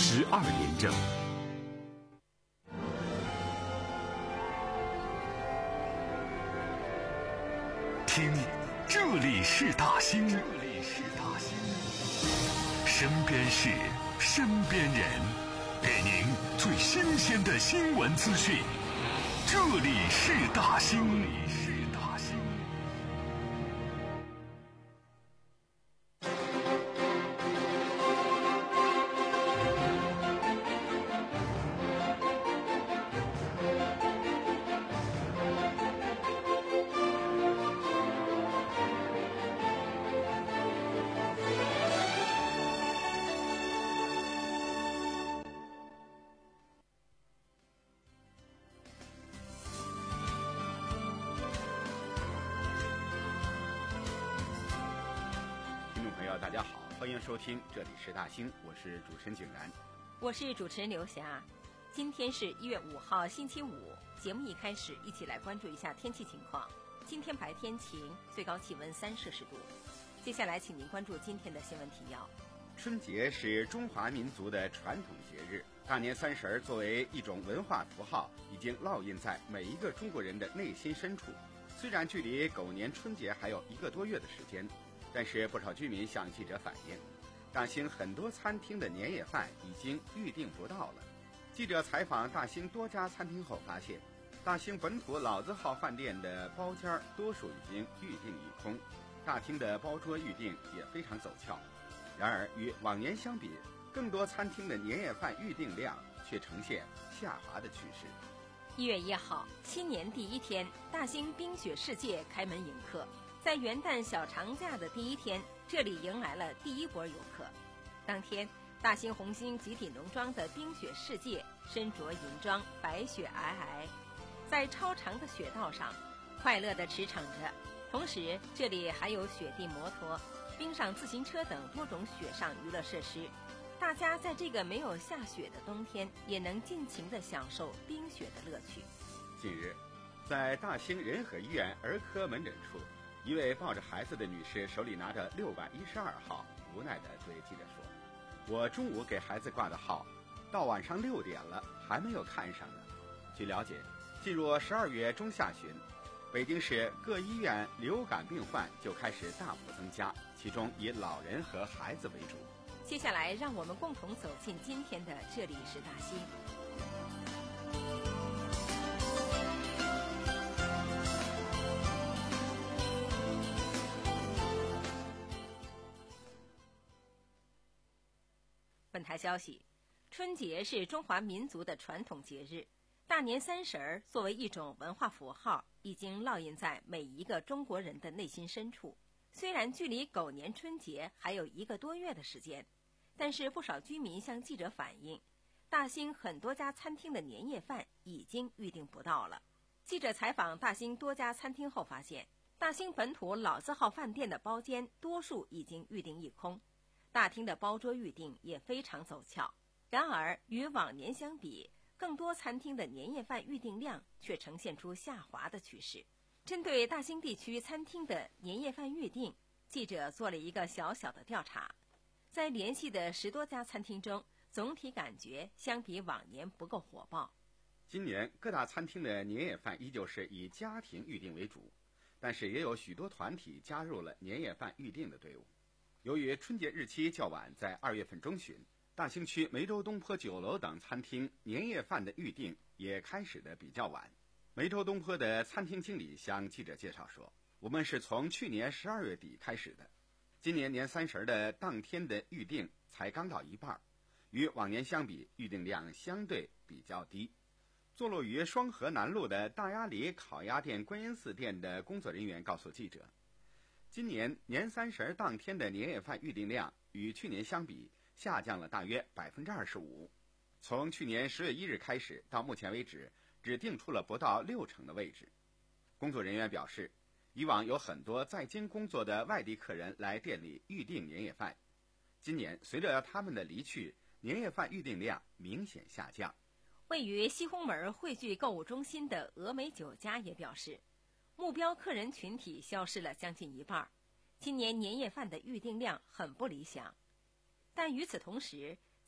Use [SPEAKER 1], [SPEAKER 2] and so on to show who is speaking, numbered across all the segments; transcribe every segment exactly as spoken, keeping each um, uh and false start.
[SPEAKER 1] 十二点整。听，这里是大兴，这里是大兴，身边事，身边人，给您最新鲜的新闻资讯。这里是大兴，这里是大兴。
[SPEAKER 2] 大家好，欢迎收听这里是大兴，我是主持人景然，
[SPEAKER 3] 我是主持人刘霞。今天是一月五号星期五，节目一开始一起来关注一下天气情况。今天白天晴，最高气温三摄氏度。接下来请您关注今天的新闻提要。
[SPEAKER 2] 春节是中华民族的传统节日，大年三十儿作为一种文化符号，已经烙印在每一个中国人的内心深处。虽然距离狗年春节还有一个多月的时间，但是不少居民向记者反映，大兴很多餐厅的年夜饭已经预订不到了。记者采访大兴多家餐厅后发现，大兴本土老字号饭店的包间多数已经预订一空，大厅的包桌预订也非常走俏。然而与往年相比，更多餐厅的年夜饭预订量却呈现下滑的趋势。
[SPEAKER 3] 一月一号，新年第一天，大兴冰雪世界开门迎客。在元旦小长假的第一天，这里迎来了第一波游客。当天，大兴红星集体农庄的冰雪世界身着银装，白雪皑皑，在超长的雪道上快乐地驰骋着。同时，这里还有雪地摩托、冰上自行车等多种雪上娱乐设施。大家在这个没有下雪的冬天，也能尽情地享受冰雪的乐趣。
[SPEAKER 2] 近日，在大兴仁和医院儿科门诊处，一位抱着孩子的女士手里拿着六百一十二号，无奈地对记者说：“我中午给孩子挂的号，到晚上六点了还没有看上呢。”据了解，进入十二月中下旬，北京市各医院流感病患就开始大幅增加，其中以老人和孩子为主。
[SPEAKER 3] 接下来，让我们共同走进今天的这里是大兴。本台消息，春节是中华民族的传统节日，大年三十儿作为一种文化符号，已经烙印在每一个中国人的内心深处。虽然距离狗年春节还有一个多月的时间，但是不少居民向记者反映，大兴很多家餐厅的年夜饭已经预订不到了。记者采访大兴多家餐厅后发现，大兴本土老字号饭店的包间多数已经预订一空，大厅的包桌预订也非常走俏。然而与往年相比，更多餐厅的年夜饭预订量却呈现出下滑的趋势。针对大兴地区餐厅的年夜饭预订，记者做了一个小小的调查。在联系的十多家餐厅中，总体感觉相比往年不够火爆。
[SPEAKER 2] 今年各大餐厅的年夜饭依旧是以家庭预订为主，但是也有许多团体加入了年夜饭预订的队伍。由于春节日期较晚，在二月份中旬，大兴区梅州东坡酒楼等餐厅年夜饭的预订也开始的比较晚。梅州东坡的餐厅经理向记者介绍说：“我们是从去年十二月底开始的，今年年三十的当天的预订才刚到一半，与往年相比，预订量相对比较低。”坐落于双河南路的大鸭里烤鸭店观音寺店的工作人员告诉记者，今年年三十当天的年夜饭预订量与去年相比下降了大约 百分之二十五。 从去年十月一日开始到目前为止，只订出了不到六成的位置。工作人员表示，以往有很多在京工作的外地客人来店里预订年夜饭，今年随着他们的离去，年夜饭预订量明显下降。
[SPEAKER 3] 位于西红门汇聚购物中心的峨眉酒家也表示，目标客人群体消失了将近一半，今年年夜饭的预订量很不理想。但与此同时，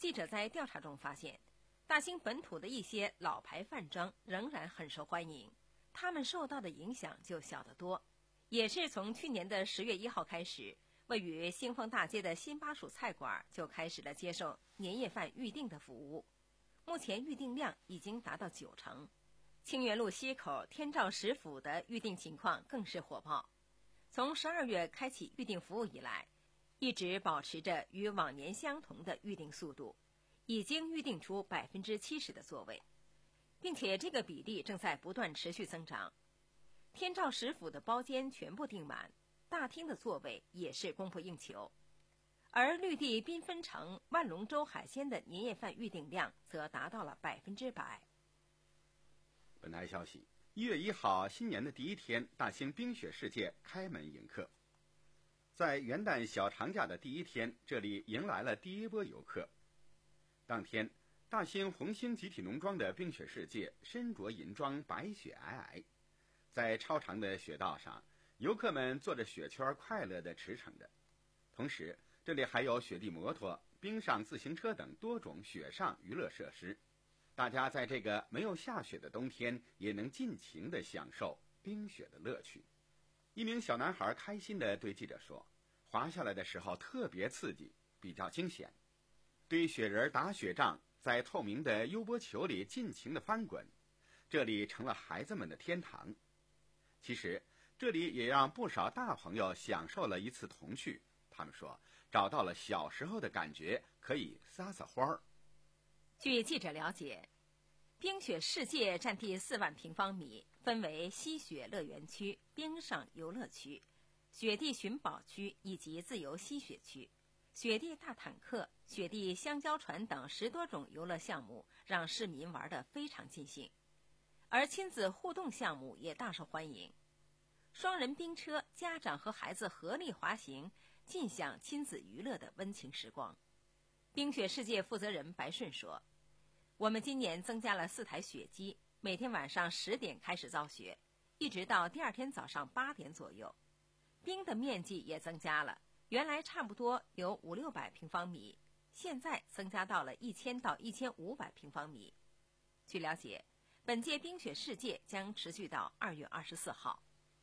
[SPEAKER 3] 记者在调查中发现，大兴本土的一些老牌饭庄仍然很受欢迎，他们受到的影响就小得多。也是从去年的十月一号开始，位于兴丰大街的新巴蜀菜馆就开始了接受年夜饭预订的服务，目前预订量已经达到九成。清源路西口天照食府的预订情况更是火爆，从十二月开启预订服务以来，一直保持着与往年相同的预订速度，已经预订出百分之七十的座位，并且这个比例正在不断持续增长。天照食府的包间全部订满，大厅的座位也是供不应求。而绿地缤纷城万隆洲海鲜的年夜饭预订量则达到了百分之百。
[SPEAKER 2] 本台消息，一月一号新年的第一天，大兴冰雪世界开门迎客。在元旦小长假的第一天，这里迎来了第一波游客。当天，大兴红星集体农庄的冰雪世界身着银装，白雪皑皑，在超长的雪道上，游客们坐着雪圈快乐地驰骋着。同时，这里还有雪地摩托、冰上自行车等多种雪上娱乐设施。大家在这个没有下雪的冬天，也能尽情地享受冰雪的乐趣。一名小男孩开心地对记者说，滑下来的时候特别刺激，比较惊险。堆雪人打雪仗，在透明的悠波球里尽情地翻滚，这里成了孩子们的天堂。其实这里也让不少大朋友享受了一次童趣，他们说找到了小时候的感觉，可以撒撒欢儿。
[SPEAKER 3] 据记者了解，冰雪世界占地四万平方米，分为吸雪乐园区、冰上游乐区、雪地寻宝区以及自由吸雪区。雪地大坦克、雪地香蕉船等十多种游乐项目让市民玩得非常尽兴，而亲子互动项目也大受欢迎。双人冰车，家长和孩子合力滑行，尽享亲子娱乐的温情时光。冰雪世界负责人白顺说，我们今年增加了四台雪机，每天晚上十点开始造雪，一直到第二天早上八点左右。冰的面积也增加了，原来差不多有五六百平方米，现在增加到了一千到一千五百平方米。据了解，本届冰雪世界将持续到二月二十四号。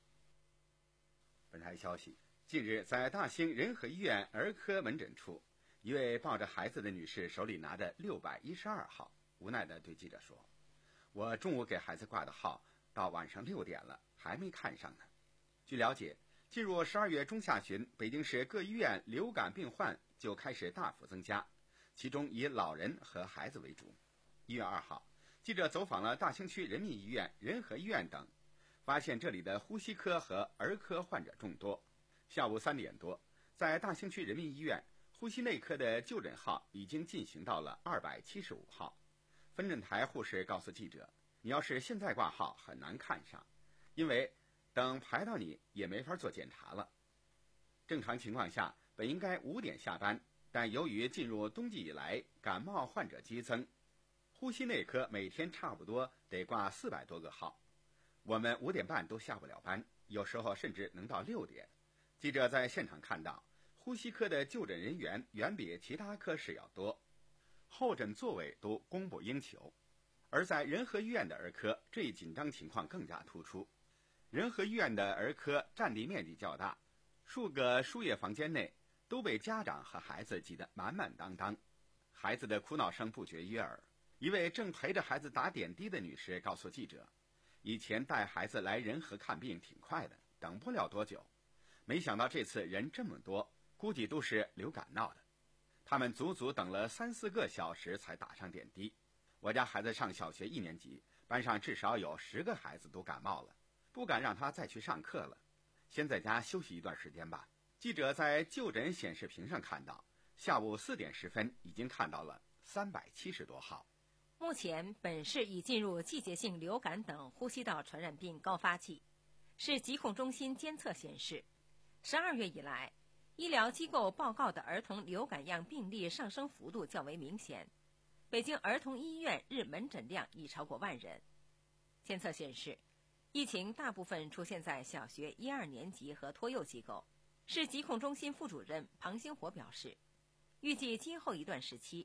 [SPEAKER 2] 本台消息，近日在大兴仁和医院儿科门诊处，一位抱着孩子的女士手里拿着六百一十二号，无奈地对记者说，我中午给孩子挂的号，到晚上六点了，还没看上呢。据了解，进入十二月中下旬，北京市各医院流感病患就开始大幅增加，其中以老人和孩子为主。一月二号，记者走访了大兴区人民医院、仁和医院等，发现这里的呼吸科和儿科患者众多。下午三点多，在大兴区人民医院，呼吸内科的就诊号已经进行到了二百七十五号。分诊台护士告诉记者，你要是现在挂号很难看上，因为等排到你也没法做检查了。正常情况下本应该五点下班，但由于进入冬季以来感冒患者激增，呼吸内科每天差不多得挂四百多个号，我们五点半都下不了班，有时候甚至能到六点。记者在现场看到，呼吸科的就诊人员远比其他科室要多，候诊座位都供不应求。而在仁和医院的儿科，这一紧张情况更加突出。仁和医院的儿科占地面积较大，数个输液房间内都被家长和孩子挤得满满当当，孩子的哭闹声不绝于耳。一位正陪着孩子打点滴的女士告诉记者，以前带孩子来仁和看病挺快的，等不了多久，没想到这次人这么多，估计都是流感闹的。他们足足等了三四个小时才打上点滴。我家孩子上小学一年级，班上至少有十个孩子都感冒了，不敢让他再去上课了，先在家休息一段时间吧。记者在就诊显示屏上看到，下午四点十分已经看到了三百七十多号。
[SPEAKER 3] 目前本市已进入季节性流感等呼吸道传染病高发季。市疾控中心监测显示，十二月以来，医疗机构报告的儿童流感样病例上升幅度较为明显。北京儿童医院日门诊量已超过万人。监测显示，疫情大部分出现在小学一二年级和托幼机构。市疾控中心副主任庞星火表示，预计今后一段时期，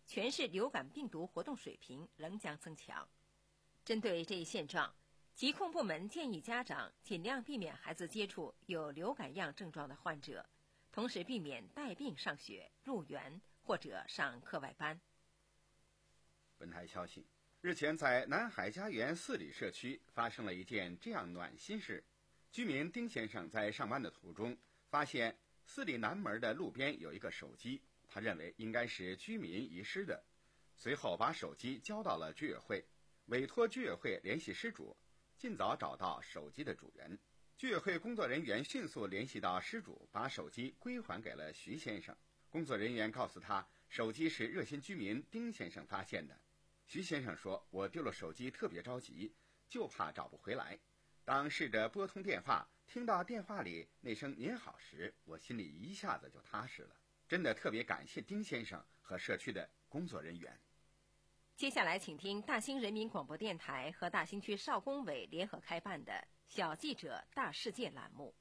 [SPEAKER 3] 全市流感病毒活动水平仍将增强。针对这一现状，疾控部门建议家长尽量避免孩子接触有流感样症状的患者，同时避免带病上学、入园或者上课外班。
[SPEAKER 2] 本台消息，日前在南海家园四里社区发生了一件这样暖心事。居民丁先生在上班的途中，发现四里南门的路边有一个手机，他认为应该是居民遗失的，随后把手机交到了居委会，委托居委会联系失主，尽早找到手机的主人。居委会工作人员迅速联系到失主，把手机归还给了徐先生。工作人员告诉他，手机是热心居民丁先生发现的。徐先生说，我丢了手机特别着急，就怕找不回来。当试着拨通电话，听到电话里那声您好时，我心里一下子就踏实了。真的特别感谢丁先生和社区的工作人员。
[SPEAKER 3] 接下来请听大兴人民广播电台和大兴区少工委联合开办的小记者大世界栏目。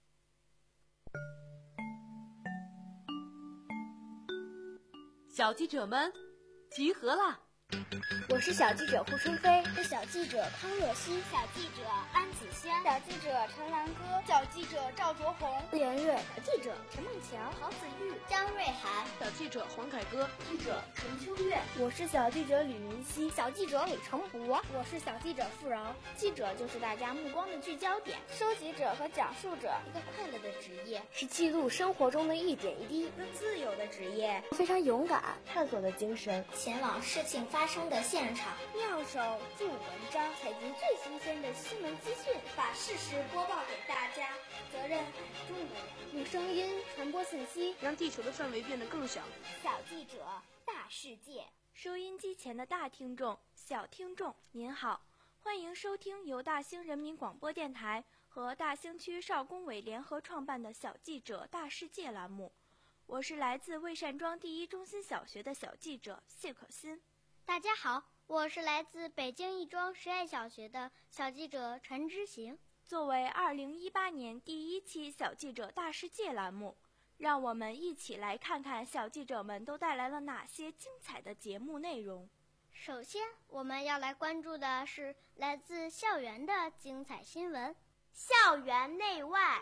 [SPEAKER 4] 小记者们集合啦！
[SPEAKER 5] 我是小记者胡春飞，
[SPEAKER 6] 是小记者康若曦，
[SPEAKER 7] 小记者安子轩，
[SPEAKER 8] 小记者陈兰歌，
[SPEAKER 9] 小记者赵卓红，
[SPEAKER 10] 连瑞，
[SPEAKER 11] 小记者陈梦强，
[SPEAKER 12] 郝子玉，
[SPEAKER 13] 张瑞涵，
[SPEAKER 14] 小记者黄凯歌，
[SPEAKER 15] 记者陈秋月，
[SPEAKER 16] 我是小记者吕云熙，
[SPEAKER 17] 小记者李成博，
[SPEAKER 18] 我是小记者付饶。
[SPEAKER 19] 记者就是大家目光的聚焦点，
[SPEAKER 20] 收集者和讲述者，
[SPEAKER 21] 一个快乐的职业，
[SPEAKER 22] 是记录生活中的一点一滴，
[SPEAKER 23] 一个自由的职业，
[SPEAKER 24] 非常勇敢，探索的精神，
[SPEAKER 25] 前往事情发生的现场，
[SPEAKER 26] 妙手著文章，
[SPEAKER 27] 采集最新鲜的新闻资讯，
[SPEAKER 28] 把事实播报给大家。责任还是众人，
[SPEAKER 29] 用声音传播信息，
[SPEAKER 14] 让地球的范围变得更小。
[SPEAKER 30] 小记者，大世界。
[SPEAKER 31] 收音机前的大听众、小听众，您好，欢迎收听由大兴人民广播电台和大兴区少工委联合创办的小记者大世界栏目。我是来自魏善庄第一中心小学的小记者谢可欣。
[SPEAKER 32] 大家好，我是来自北京亦庄实验小学的小记者陈之行。
[SPEAKER 31] 作为二零一八年第一期小记者大世界栏目，让我们一起来看看小记者们都带来了哪些精彩的节目内容。
[SPEAKER 32] 首先，我们要来关注的是来自校园的精彩新闻。校园内外。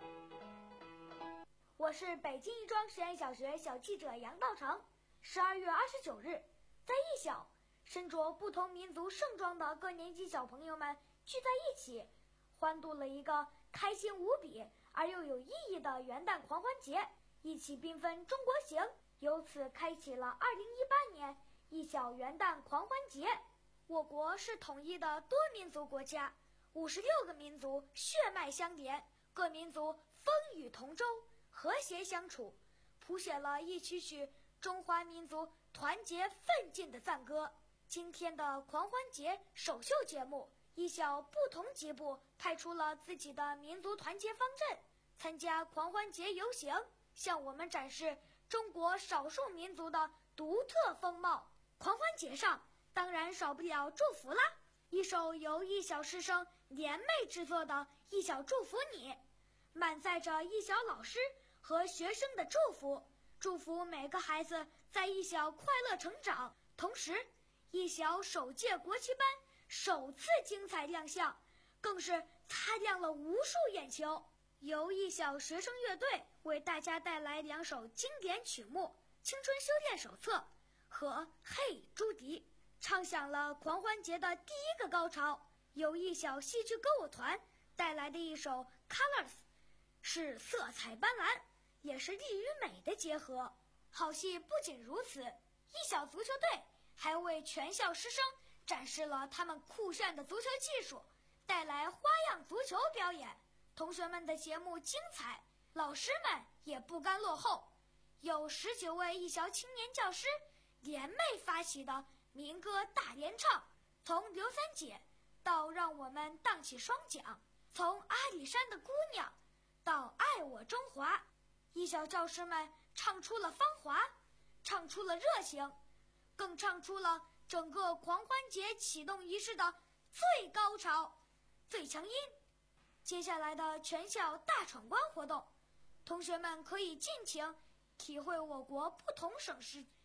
[SPEAKER 33] 我是北京亦庄实验小学小记者杨道成。十二月二十九日，在艺小，身着不同民族盛装的各年级小朋友们聚在一起，欢度了一个开心无比而又有意义的元旦狂欢节，一起缤纷中国行，由此开启了二零一八年艺小元旦狂欢节。我国是统一的多民族国家，五十六个民族血脉相连，各民族风雨同舟，和谐相处，谱写了一曲曲中华民族团结奋进的赞歌。今天的狂欢节首秀节目，艺小不同级部派出了自己的民族团结方阵，参加狂欢节游行，向我们展示中国少数民族的独特风貌。狂欢节上当然少不了祝福啦，一首由艺小师生联袂制作的《艺小祝福你》，满载着艺小老师和学生的祝福，祝福每个孩子在艺小快乐成长。同时，艺小首届国旗班首次精彩亮相，更是擦亮了无数眼球。由艺小学生乐队为大家带来两首经典曲目《青春修炼手册》和《嘿朱迪》，唱响了狂欢节的第一个高潮。由艺小戏剧歌舞团带来的一首《Colors》是色彩斑斓，也是力与美的结合。好戏不仅如此，艺小足球队还为全校师生展示了他们酷炫的足球技术，带来花样足球表演。同学们的节目精彩，老师们也不甘落后，有十九位艺小青年教师联袂发起的民歌大联唱，从刘三姐到让我们荡起双桨，从阿里山的姑娘到爱我中华，艺小教师们唱出了芳华，唱出了热情，更唱出了整个狂欢节启动仪式的最高潮、最强音。接下来的全校大闯关活动，同学们可以尽情体会我国不同省市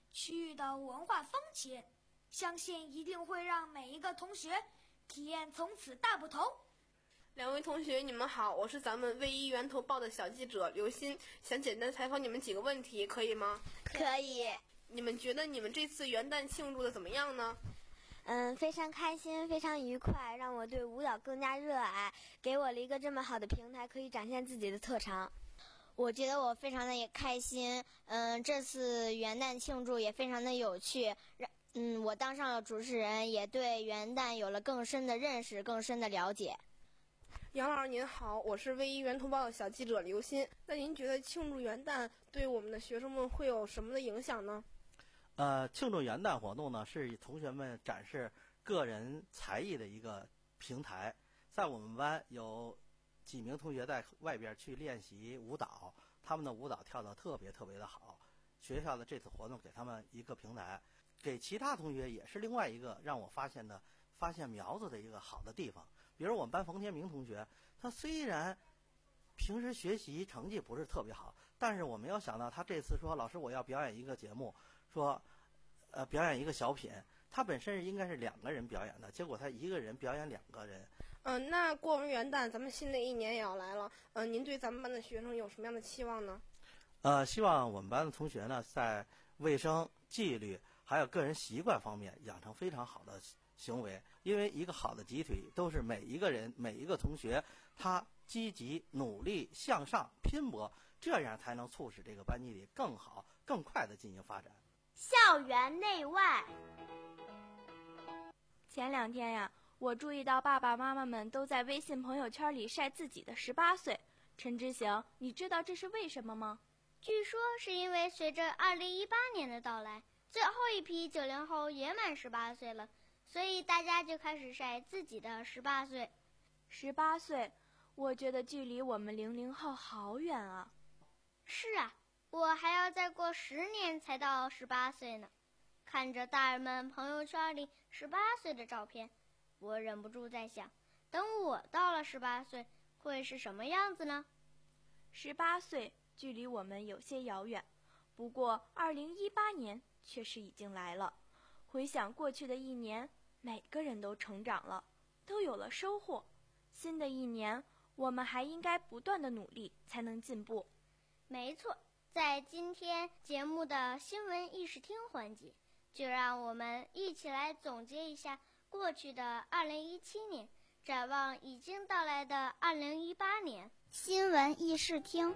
[SPEAKER 33] 区域的文化风情，相信一定会让每一个同学体验从此大不同。
[SPEAKER 14] 两位同学，你们好，我是咱们卫一源头报的小记者刘鑫，想简单采访你们几个问题，可以吗？
[SPEAKER 1] 可以。
[SPEAKER 14] 你们觉得你们这次元旦庆祝的怎么样呢？
[SPEAKER 1] 嗯，非常开心，非常愉快，让我对舞蹈更加热爱，给我了一个这么好的平台，可以展现自己的特长。
[SPEAKER 2] 我觉得我非常的也开心，嗯，这次元旦庆祝也非常的有趣，让嗯，我当上了主持人，也对元旦有了更深的认识，更深的了解。
[SPEAKER 14] 杨老师您好，我是卫一源头报的小记者刘鑫。那您觉得庆祝元旦对我们的学生们会有什么的影响呢？
[SPEAKER 3] 呃，庆祝元旦活动呢，是同学们展示个人才艺的一个平台。在我们班有几名同学在外边去练习舞蹈，他们的舞蹈跳得特别特别的好。学校的这次活动给他们一个平台，给其他同学也是另外一个让我发现的发现苗子的一个好的地方。比如我们班冯天明同学，他虽然平时学习成绩不是特别好，但是我没有想到他这次说老师我要表演一个节目，说呃表演一个小品，他本身应该是两个人表演的，结果他一个人表演两个人。
[SPEAKER 14] 嗯、呃，那过完元旦咱们新的一年也要来了，嗯、呃，您对咱们班的学生有什么样的期望呢？
[SPEAKER 3] 呃，希望我们班的同学呢，在卫生、纪律还有个人习惯方面养成非常好的行为，因为一个好的集体都是每一个人每一个同学他积极努力向上拼搏，这样才能促使这个班集体更好更快的进行发展。
[SPEAKER 32] 校园内外。
[SPEAKER 31] 前两天呀，我注意到爸爸妈妈们都在微信朋友圈里晒自己的十八岁。陈之行，你知道这是为什么吗？
[SPEAKER 32] 据说是因为随着二零一八年的到来，最后一批九零后也满十八岁了，所以大家就开始晒自己的十八岁。
[SPEAKER 31] 十八岁，我觉得距离我们零零后好远啊。
[SPEAKER 32] 是啊，我还要再过十年才到十八岁呢。看着大人们朋友圈里十八岁的照片，我忍不住在想，等我到了十八岁，会是什么样子呢？
[SPEAKER 31] 十八岁距离我们有些遥远，不过二零一八年确实已经来了。回想过去的一年，每个人都成长了，都有了收获。新的一年，我们还应该不断的努力，才能进步。
[SPEAKER 32] 没错，在今天节目的新闻议事厅环节，就让我们一起来总结一下过去的二零一七年，展望已经到来的二零一八年。
[SPEAKER 5] 新闻议事厅，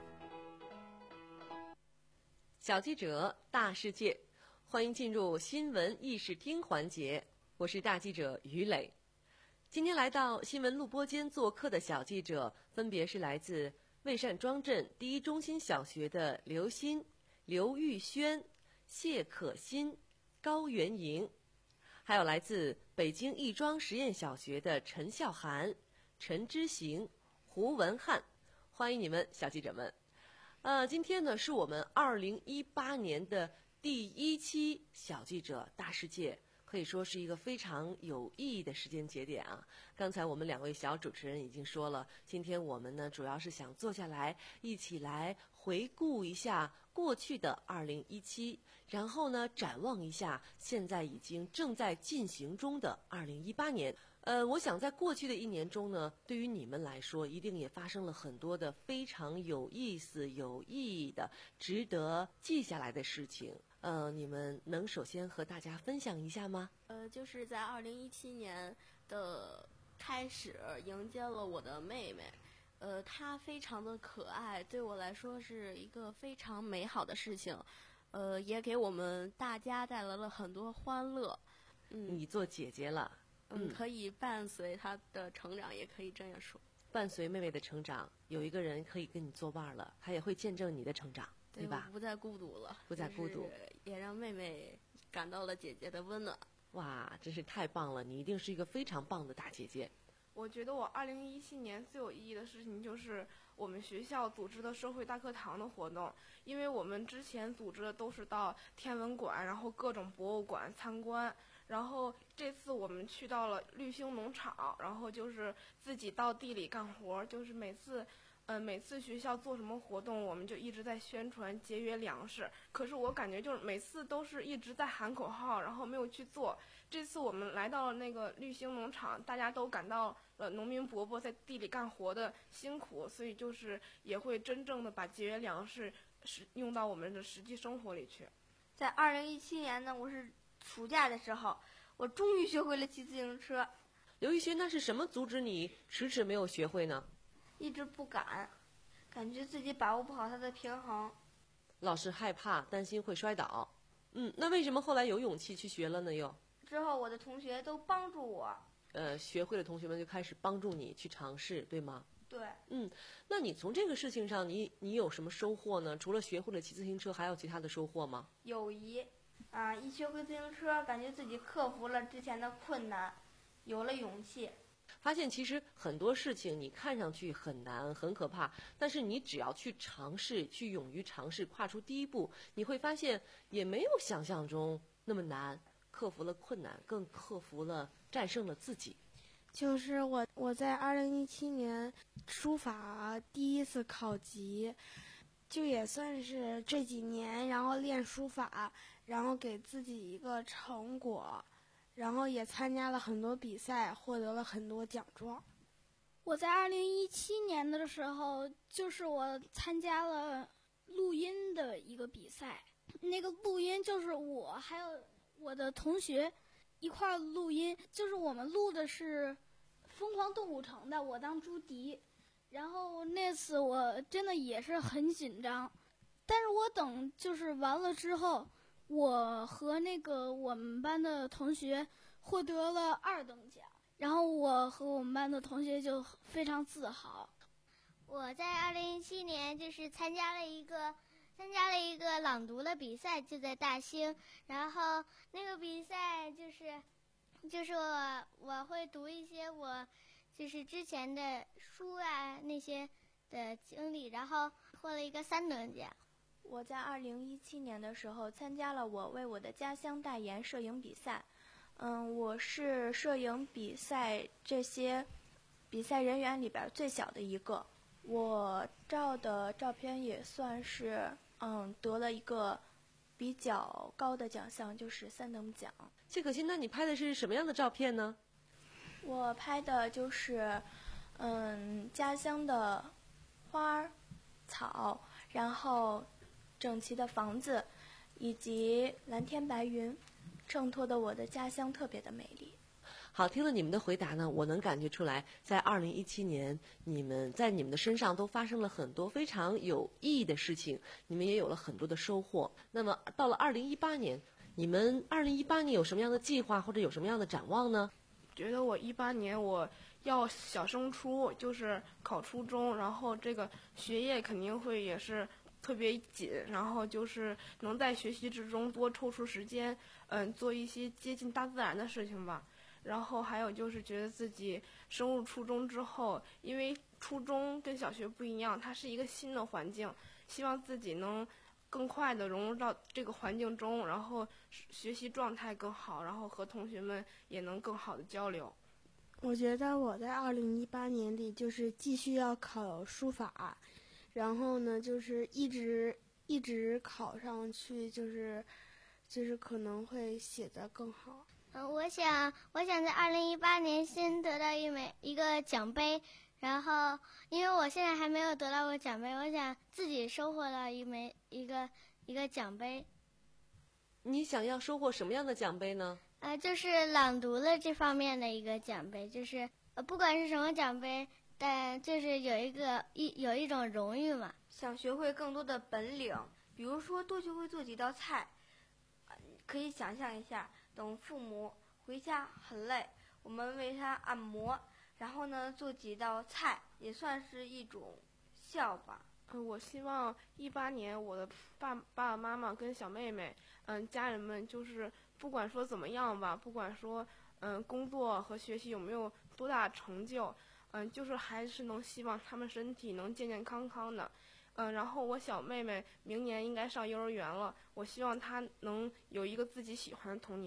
[SPEAKER 8] 小记者大世界，欢迎进入新闻议事厅环节，我是大记者于磊。今天来到新闻录播间做客的小记者分别是来自蔚善庄镇第一中心小学的刘鑫、刘玉轩、谢可欣、高元莹，还有来自北京亦庄实验小学的陈笑涵、陈之行、胡文翰，欢迎你们小记者们。呃，今天呢是我们二零一八年的第一期小记者大世界，可以说是一个非常有意义的时间节点啊。刚才我们两位小主持人已经说了，今天我们呢主要是想坐下来一起来回顾一下过去的二零一七，然后呢展望一下现在已经正在进行中的二零一八年。呃，我想在过去的一年中呢，对于你们来说一定也发生了很多的非常有意思、有意义的、值得记下来的事情。呃，你们能首先和大家分享一下吗？
[SPEAKER 10] 呃，就是在二零一七年的开始迎接了我的妹妹，呃，她非常的可爱，对我来说是一个非常美好的事情，呃，也给我们大家带来了很多欢乐。
[SPEAKER 8] 嗯，你做姐姐了。
[SPEAKER 10] 嗯，可以伴随她的成长，也可以这样说。
[SPEAKER 8] 伴随妹妹的成长，有一个人可以跟你作伴了，她也会见证你的成长，
[SPEAKER 10] 对
[SPEAKER 8] 吧？
[SPEAKER 10] 不再孤独了，
[SPEAKER 8] 不再孤独，
[SPEAKER 10] 也让妹妹感到了姐姐的温暖。
[SPEAKER 8] 哇，真是太棒了！你一定是一个非常棒的大姐姐。
[SPEAKER 14] 我觉得我二零一七年最有意义的事情就是我们学校组织的社会大课堂的活动，因为我们之前组织的都是到天文馆，然后各种博物馆参观，然后这次我们去到了绿兴农场，然后就是自己到地里干活，就是每次嗯、呃，每次学校做什么活动，我们就一直在宣传节约粮食。可是我感觉就是每次都是一直在喊口号，然后没有去做。这次我们来到了那个绿星农场，大家都感到了农民伯伯在地里干活的辛苦，所以就是也会真正的把节约粮食是用到我们的实际生活里去。
[SPEAKER 4] 在二零一七年呢，我是暑假的时候，我终于学会了骑自行车。
[SPEAKER 8] 刘玉勋，那是什么阻止你迟迟没有学会呢？
[SPEAKER 4] 一直不敢，感觉自己把握不好它的平衡。
[SPEAKER 8] 老是害怕，担心会摔倒。嗯，那为什么后来有勇气去学了呢？又
[SPEAKER 4] 之后我的同学都帮助我。
[SPEAKER 8] 呃，学会的同学们就开始帮助你去尝试，对吗？
[SPEAKER 4] 对。
[SPEAKER 8] 嗯，那你从这个事情上，你你有什么收获呢？除了学会了骑自行车，还有其他的收获吗？
[SPEAKER 4] 友谊，啊，一学会自行车，感觉自己克服了之前的困难，有了勇气。
[SPEAKER 8] 发现其实很多事情你看上去很难很可怕，但是你只要去尝试，去勇于尝试，跨出第一步，你会发现也没有想象中那么难，克服了困难，更克服了战胜了自己。
[SPEAKER 6] 就是我我在二零一七年书法第一次考级，就也算是这几年然后练书法，然后给自己一个成果，然后也参加了很多比赛，获得了很多奖状。
[SPEAKER 7] 我在二零一七年的时候，就是我参加了录音的一个比赛，那个录音就是我还有我的同学一块儿录音，就是我们录的是《疯狂动物城》的，我当朱迪。然后那次我真的也是很紧张，但是我等就是完了之后，我和那个我们班的同学获得了二等奖，然后我和我们班的同学就非常自豪。
[SPEAKER 32] 我在二零一七年就是参加了一个参加了一个朗读的比赛，就在大兴，然后那个比赛就是就是我我会读一些我就是之前的书啊那些的经历，然后获了一个三等奖。
[SPEAKER 31] 我在二零一七年的时候参加了我为我的家乡代言摄影比赛，嗯，我是摄影比赛这些比赛人员里边最小的一个，我照的照片也算是嗯得了一个比较高的奖项，就是三等奖。
[SPEAKER 8] 谢可欣，那你拍的是什么样的照片呢？
[SPEAKER 31] 我拍的就是嗯家乡的花草，然后整齐的房子以及蓝天白云，衬托的我的家乡特别的美丽。
[SPEAKER 8] 好，听了你们的回答呢，我能感觉出来，在二零一七年，你们在你们的身上都发生了很多非常有意义的事情，你们也有了很多的收获。那么到了二零一八年，你们二零一八年有什么样的计划或者有什么样的展望呢？
[SPEAKER 14] 觉得我一八年我要小升初，就是考初中，然后这个学业肯定会也是特别紧，然后就是能在学习之中多抽出时间，嗯，做一些接近大自然的事情吧。然后还有就是觉得自己升入初中之后，因为初中跟小学不一样，它是一个新的环境，希望自己能更快的融入到这个环境中，然后学习状态更好，然后和同学们也能更好的交流。
[SPEAKER 6] 我觉得我在二零一八年里就是继续要考书法，然后呢就是一直一直考上去，就是就是可能会写得更好。
[SPEAKER 32] 嗯，我想我想在二零一八年先得到一枚一个奖杯，然后因为我现在还没有得到过奖杯，我想自己收获到一枚一个一个奖杯。
[SPEAKER 8] 你想要收获什么样的奖杯呢？
[SPEAKER 32] 呃，就是朗读的这方面的一个奖杯，就是呃不管是什么奖杯，但就是有一个一有一种荣誉嘛。
[SPEAKER 4] 想学会更多的本领，比如说多学会做几道菜。可以想象一下，等父母回家很累，我们为他按摩，然后呢做几道菜，也算是一种笑吧。
[SPEAKER 14] 嗯，我希望一八年我的爸爸爸妈妈跟小妹妹，嗯，家人们就是不管说怎么样吧，不管说嗯工作和学习有没有多大成就，嗯，就是还是能希望他们身体能健健康康的。嗯，然后我小妹妹明年应该上幼儿园了，我希望她能有一个自己喜欢的童年。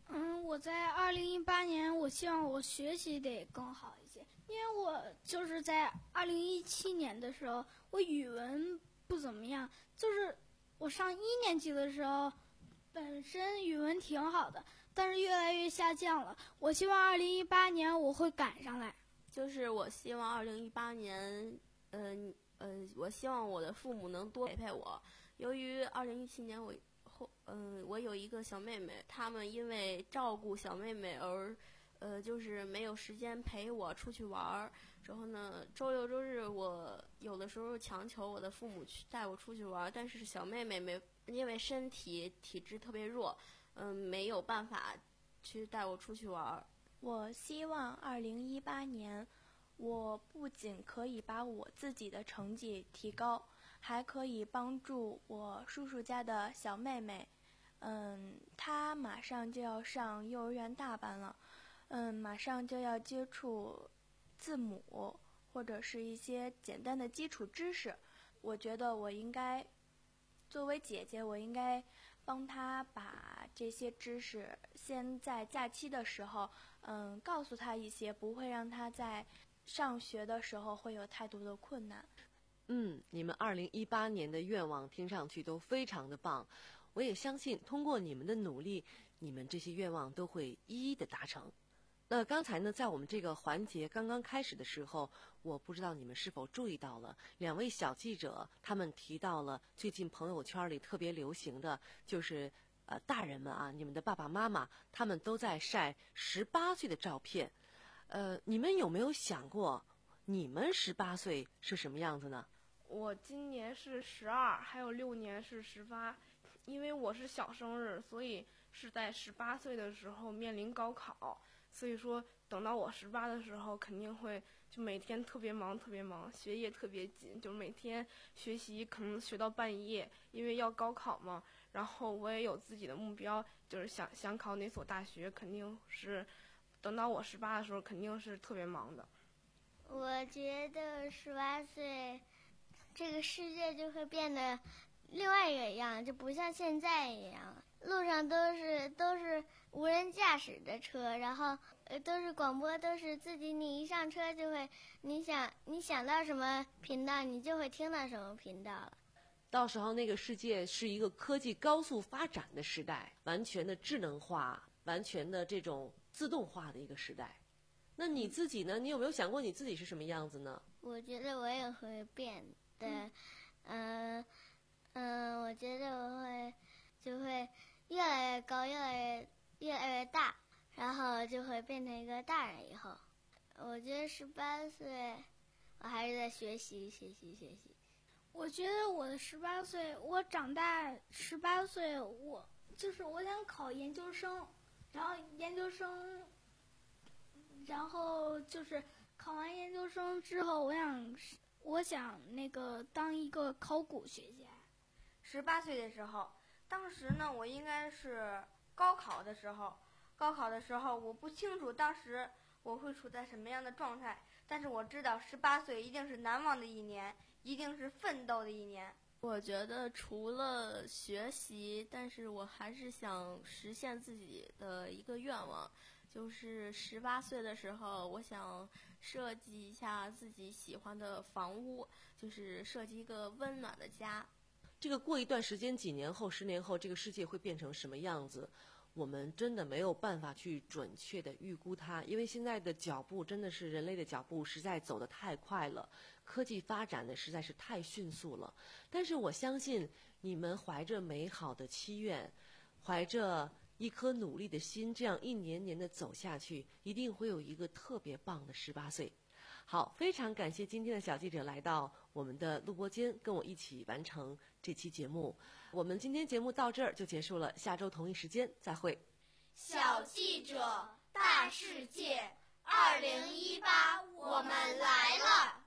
[SPEAKER 7] 嗯，我在二零一八年，我希望我学习得更好一些，因为我就是在二零一七年的时候，我语文不怎么样，就是我上一年级的时候，本身语文挺好的，但是越来越下降了。我希望二零一八年我会赶上来。
[SPEAKER 10] 就是我希望二零一八年，嗯呃，呃，我希望我的父母能多陪陪我。由于二零一七年我后，嗯、呃，我有一个小妹妹，他们因为照顾小妹妹而，呃，就是没有时间陪我出去玩儿。之后呢，周六周日我有的时候强求我的父母去带我出去玩儿，但是小妹妹没因为身体体质特别弱，嗯、呃，没有办法去带我出去玩儿。
[SPEAKER 31] 我希望二零一八年，我不仅可以把我自己的成绩提高，还可以帮助我叔叔家的小妹妹。嗯，她马上就要上幼儿园大班了，嗯，马上就要接触字母或者是一些简单的基础知识。我觉得我应该作为姐姐，我应该帮她把这些知识先在假期的时候嗯，告诉她一些，不会让她在上学的时候会有太多的困难。
[SPEAKER 8] 嗯，你们二零一八年的愿望听上去都非常的棒，我也相信通过你们的努力，你们这些愿望都会一一的达成。那刚才呢，在我们这个环节刚刚开始的时候，我不知道你们是否注意到了，两位小记者他们提到了最近朋友圈里特别流行的就是呃大人们啊，你们的爸爸妈妈他们都在晒十八岁的照片。呃，你们有没有想过你们十八岁是什么样子呢？
[SPEAKER 14] 我今年是十二，还有六年是十八。因为我是小生日，所以是在十八岁的时候面临高考。所以说，等到我十八的时候，肯定会就每天特别忙，特别忙，学业特别紧，就每天学习可能学到半夜，因为要高考嘛。然后我也有自己的目标，就是想想考哪所大学，肯定是等到我十八的时候，肯定是特别忙的。
[SPEAKER 32] 我觉得十八岁，这个世界就会变得另外一个样，就不像现在一样，路上都是都是无人驾驶的车，然后呃都是广播，都是自己你一上车就会，你想你想到什么频道，你就会听到什么频道了。
[SPEAKER 8] 到时候那个世界是一个科技高速发展的时代，完全的智能化，完全的这种自动化的一个时代。那你自己呢？你有没有想过你自己是什么样子呢？
[SPEAKER 32] 我觉得我也会变的，嗯嗯、呃呃，我觉得我会就会越来越高，越来越越来越大，然后就会变成一个大人以后。我觉得十八岁，我还是在学习学习学习。
[SPEAKER 7] 我觉得我的十八岁，我长大十八岁，我就是我想考研究生，然后研究生。然后就是考完研究生之后，我想，我想那个当一个考古学家。
[SPEAKER 4] 十八岁的时候，当时呢，我应该是高考的时候。高考的时候，我不清楚当时我会处在什么样的状态，但是我知道十八岁一定是难忘的一年，一定是奋斗的一年。
[SPEAKER 10] 我觉得除了学习，但是我还是想实现自己的一个愿望。就是十八岁的时候，我想设计一下自己喜欢的房屋，就是设计一个温暖的家。
[SPEAKER 8] 这个过一段时间，几年后、十年后，这个世界会变成什么样子，我们真的没有办法去准确的预估它，因为现在的脚步真的是人类的脚步实在走得太快了，科技发展的实在是太迅速了。但是我相信你们怀着美好的期愿，怀着一颗努力的心，这样一年年的走下去，一定会有一个特别棒的十八岁。好，非常感谢今天的小记者来到我们的录播间，跟我一起完成这期节目。我们今天节目到这儿就结束了，下周同一时间再会。
[SPEAKER 30] 小记者大世界，二零一八，我们来了。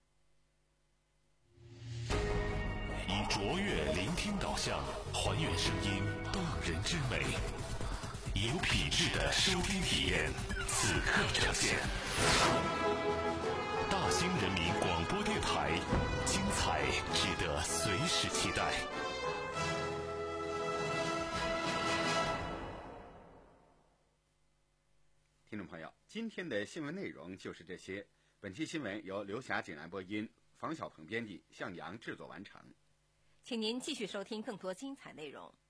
[SPEAKER 9] 以卓越聆听导向，还原声音动人之美，有品质的收听体验，此刻呈现。大兴人民广播电台，精彩值得随时期待。
[SPEAKER 11] 听众朋友，今天的新闻内容就是这些。本期新闻由刘霞、济南播音，房小鹏编辑，向阳制作完成。
[SPEAKER 12] 请您继续收听更多精彩内容。